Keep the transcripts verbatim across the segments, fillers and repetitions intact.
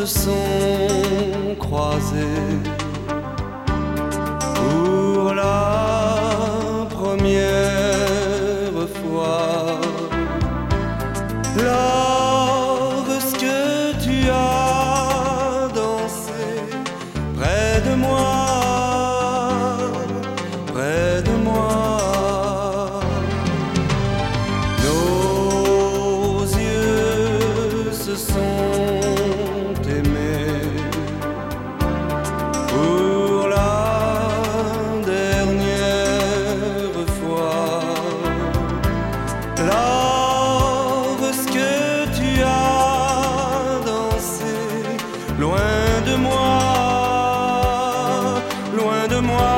se sont croisés pour la première fois. Lorsque tu as dansé près de moi, près de moi, nos yeux se sont aimés pour la dernière fois. Lorsque tu as dansé loin de moi, loin de moi,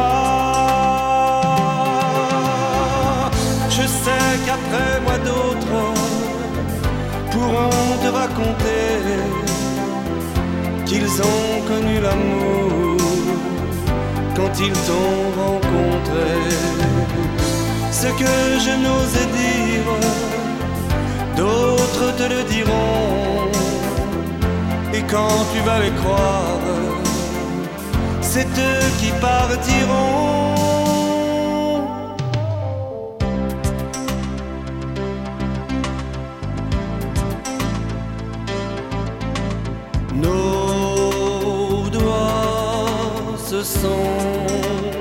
je sais qu'après moi d'autres pourront te raconter qu'ils ont connu l'amour quand ils t'ont rencontré. Ce que je n'osais dire, d'autres te le diront. Et quand tu vas les croire, c'est eux qui partiront. Nos doigts se sont